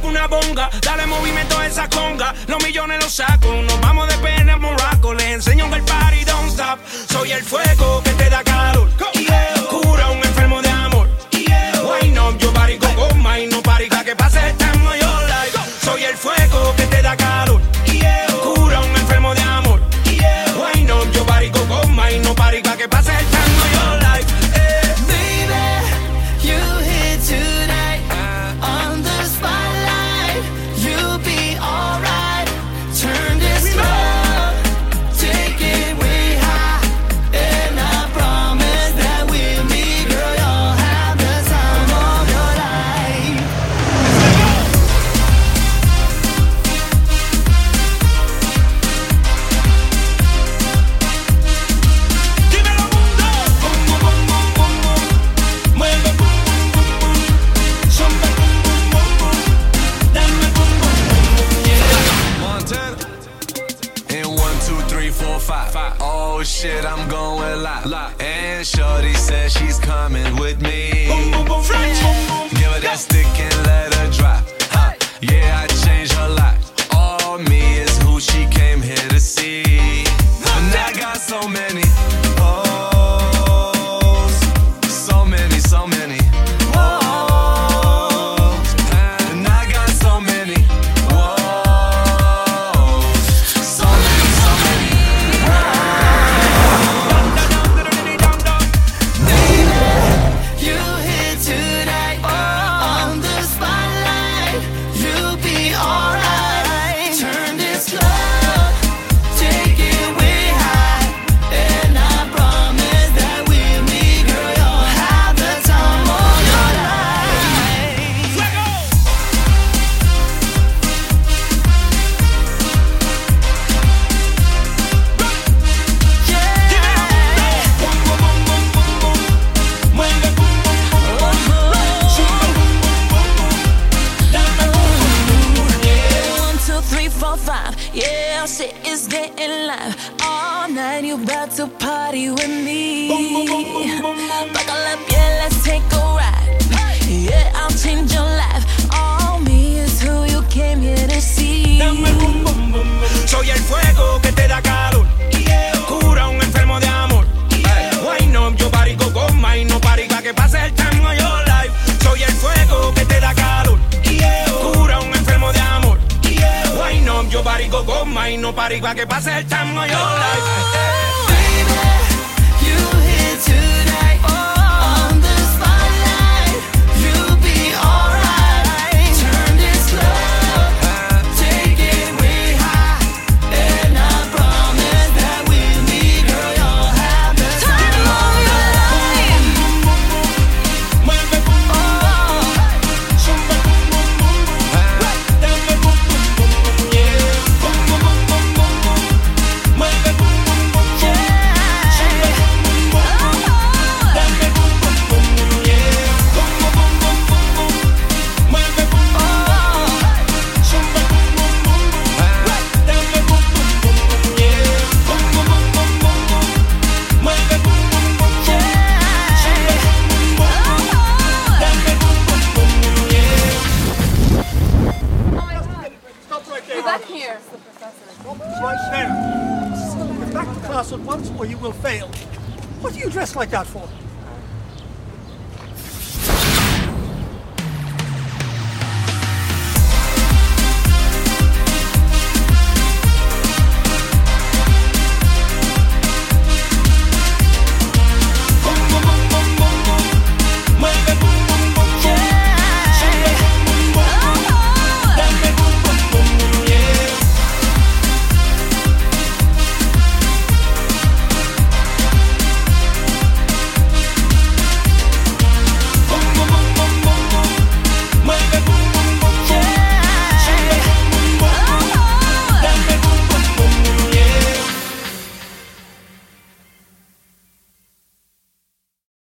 una bonga. Dale movimiento a esa conga. Los millones los saco. Nos vamos de pena a Morocco. Les enseño que el party don't stop. Soy el fuego que te da calor. Cura a un enfermo de amor. Why not? Yo parico con my no parica que pase el time of your life. Soy el fuego que te da calor. Cura a un enfermo de amor. Why not? Yo parico con my no parica que pase el time of your life. Baby, you hit tonight on the spotlight. You'll be alright. Turn this club, take it way high, and I promise that with me, girl, you'll have the time of your life. Dímelo mundo. Bum bum bum bum bum bum. Mueve bum bum bum bum. Zumba bum bum bum bum. Dame bum bum bum bum. Yeah. Montana. In 1, 2, 3, 4, 5. Oh shit, I'm going live. And shorty says she's coming with me. Boom boom boom. French. Give her that stick and let her drop. Huh. Yeah, I changed her life. All me is who she came here to see. And I got so many hoes. So many, so many hoes. And I got so many woes. So many, so many You hit tonight on the spotlight. You'll be alright. Turn this club, take it way high, and I promise that with me, girl, you'll have the time of your life. Yeah. Bum bum bum bum bum bum. Mueve bum bum bum bum. Zumba bum bum bum bum. Dame bum bum bum. Yeah. 1, 2, 3, 4, 5. Yeah, shit is getting live. All night you about to party with me. Buckle up, yeah, let's take a ride. Yeah, I'll change your life. All me is who you came here to see. Dame bum bum bum bum. Soy el fuego que te da calor. Cura a un enfermo de amor. Why not? Yo parico con my no parica que pase el time of your life. Soy el fuego que te da calor. Cura a un enfermo de amor. Why not? Yo parico con my no parica que pase el time of your life. Baby, you hit tonight on the spotlight. You'll be alright. Turn this club, take it way high, and I promise that with me, girl, you'll have the time of your life. Mueve bum bum bum. Zumba bum bum bum bum. Dame bum bum bum bum. Yeah. Bum bum bum bum bum bum. Mueve bum bum bum bum. Zumba bum bum bum bum. Dame bum bum bum bum. Yeah. Bum bum bum bum bum bum. Mueve bum bum bum bum. Zumba bum bum bum bum. Dame bum bum bum bum. Yeah. Bum bum bum bum bum bum. Mueve bum bum bum bum. Zumba bum bum bum bum. Dame bum bum bum bum. Yeah. Stop right there. Back here. Right there. Get back to class at once or you will fail. What are you dressed like that for?